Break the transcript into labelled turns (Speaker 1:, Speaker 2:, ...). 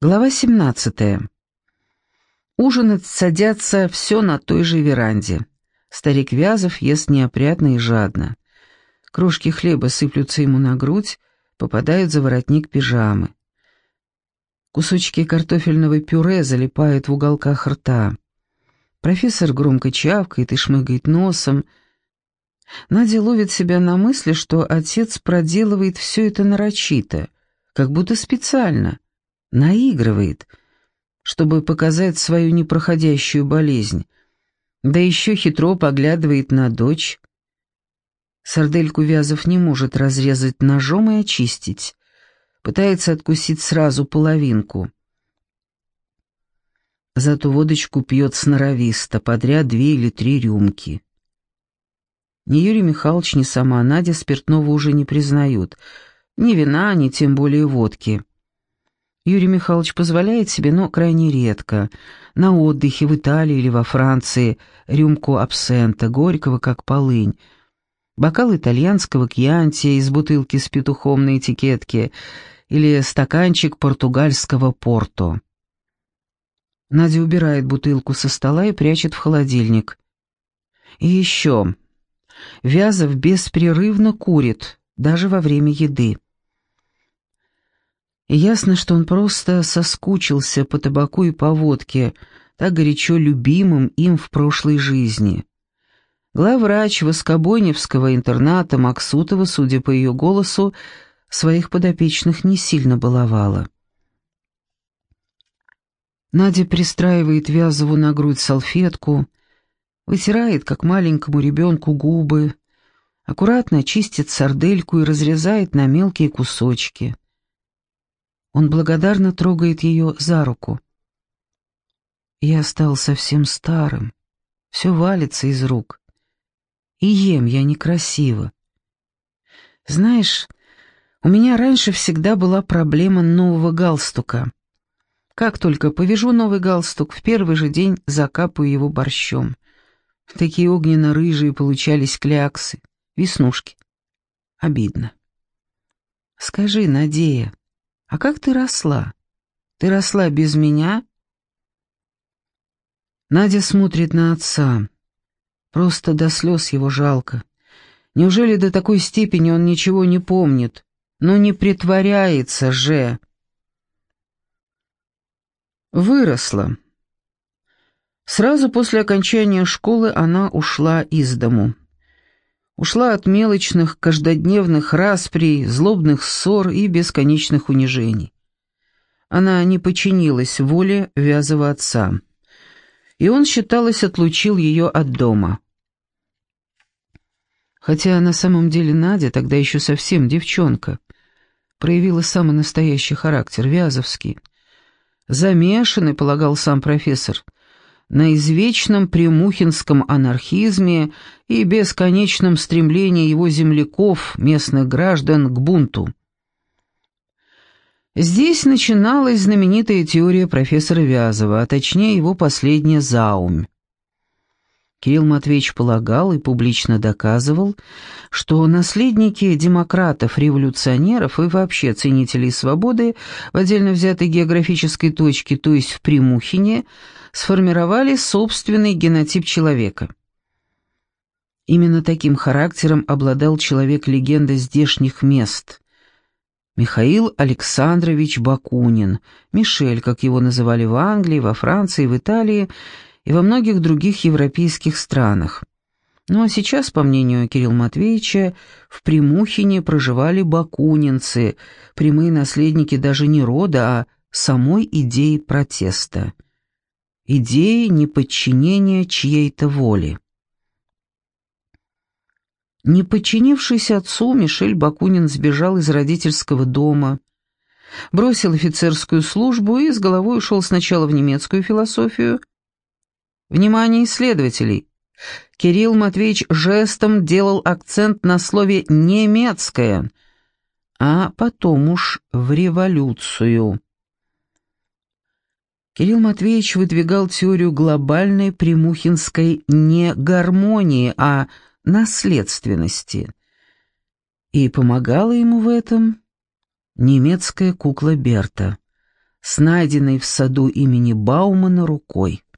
Speaker 1: Глава 17. Ужинать садятся все на той же веранде. Старик Вязов ест неопрятно и жадно. Крошки хлеба сыплются ему на грудь, попадают за воротник пижамы. Кусочки картофельного пюре залипают в уголках рта. Профессор громко чавкает и шмыгает носом. Надя ловит себя на мысли, что отец проделывает все это нарочито, как будто специально. Наигрывает, чтобы показать свою непроходящую болезнь, да еще хитро поглядывает на дочь. Сардельку Вязов не может разрезать ножом и очистить, пытается откусить сразу половинку. Зато водочку пьет сноровисто, подряд 2 или 3 рюмки. Ни Юрий Михайлович, ни сама Надя спиртного уже не признают, ни вина, ни тем более водки. Юрий Михайлович позволяет себе, но крайне редко. На отдыхе в Италии или во Франции рюмку абсента, горького, как полынь. Бокал итальянского кьянти из бутылки с петухом на этикетке или стаканчик португальского порто. Надя убирает бутылку со стола и прячет в холодильник. И еще. Вязов беспрерывно курит, даже во время еды. И ясно, что он просто соскучился по табаку и по водке, так горячо любимым им в прошлой жизни. Главврач Воскобойневского интерната Максутова, судя по ее голосу, своих подопечных не сильно баловала. Надя пристраивает Вязову на грудь салфетку, вытирает, как маленькому ребенку, губы, аккуратно чистит сардельку и разрезает на мелкие кусочки. Он благодарно трогает ее за руку. Я стал совсем старым, все валится из рук. И ем я некрасиво. Знаешь, у меня раньше всегда была проблема нового галстука. Как только повяжу новый галстук, в первый же день закапаю его борщом. Такие огненно-рыжие получались кляксы, веснушки. Обидно. Скажи, Надея, а как ты росла? Ты росла без меня? Надя смотрит на отца. Просто до слез его жалко. Неужели до такой степени он ничего не помнит? Но не притворяется же. Выросла. Сразу после окончания школы она ушла из дому. Ушла от мелочных, каждодневных расприй, злобных ссор и бесконечных унижений. Она не подчинилась воле Вязова отца, и он, считалось, отлучил ее от дома. Хотя на самом деле Надя, тогда еще совсем девчонка, проявила самый настоящий характер, вязовский. Замешанный, полагал сам профессор, на извечном премухинском анархизме и бесконечном стремлении его земляков, местных граждан, к бунту. Здесь начиналась знаменитая теория профессора Вязова, а точнее его последняя заумь. Кирилл Матвеевич полагал и публично доказывал, что наследники демократов-революционеров и вообще ценителей свободы в отдельно взятой географической точке, то есть в Премухине, сформировали собственный генотип человека. Именно таким характером обладал человек-легенда здешних мест. Михаил Александрович Бакунин, Мишель, как его называли в Англии, во Франции, в Италии и во многих других европейских странах. Ну а сейчас, по мнению Кирилла Матвеевича, в Премухине проживали бакунинцы, прямые наследники даже не рода, а самой идеи протеста. Идеи неподчинения чьей-то воле. Не подчинившись отцу, Мишель Бакунин сбежал из родительского дома, бросил офицерскую службу и с головой ушел сначала в немецкую философию. Внимание исследователей! Кирилл Матвеевич жестом делал акцент на слове «немецкое», а потом уж в революцию. Кирилл Матвеевич выдвигал теорию глобальной премухинской не гармонии, а наследственности. И помогала ему в этом немецкая кукла Берта, с найденной в саду имени Баумана рукой.